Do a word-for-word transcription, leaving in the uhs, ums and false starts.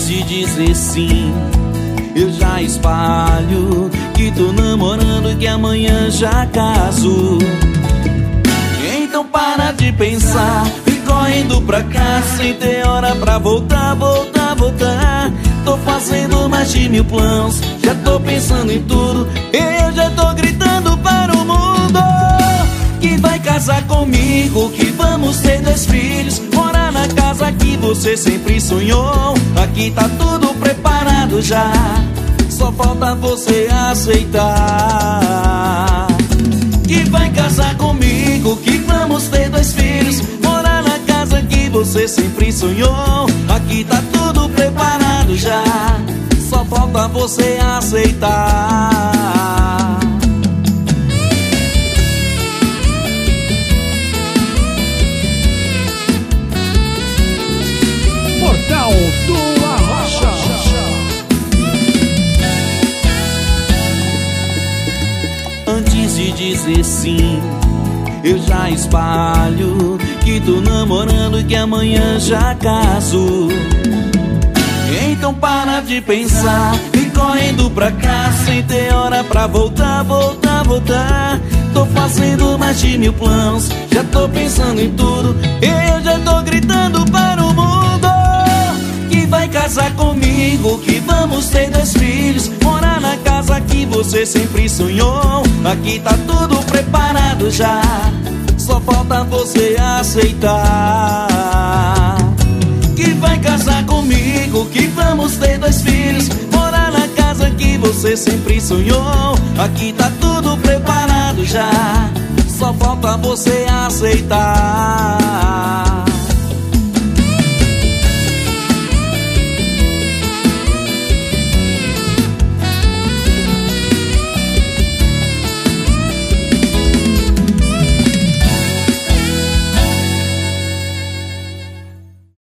de dizer sim, eu já espalho que tô namorando e que amanhã já caso. Então para de pensar, vem correndo pra cá sem ter hora pra voltar, voltar, voltar. Tô fazendo mais de mil planos, já tô pensando em tudo, eu já tô gritando para o mundo que vai casar comigo, que vamos ter dois filhos, morar na casa que você sempre sonhou. Aqui tá tudo preparado já, só falta você aceitar. Que vai casar comigo, que vamos ter dois filhos, morar na casa que você sempre sonhou. Aqui tá tudo preparado já, só falta você aceitar. Portal do Arrocha. Antes de dizer sim, eu já espalho que tô namorando e que amanhã já caso. Então para de pensar, vem correndo pra cá sem ter hora pra voltar, voltar, voltar. Tô fazendo mais de mil planos, já tô pensando em tudo, eu já tô gritando para o mundo que vai casar comigo, que vamos ter dois filhos, morar na casa que você sempre sonhou. Aqui tá tudo preparado já, só falta você aceitar. Que vai casar comigo, que vamos ter dois filhos, morar na casa que você sempre sonhou. Aqui tá tudo preparado já, só falta você aceitar.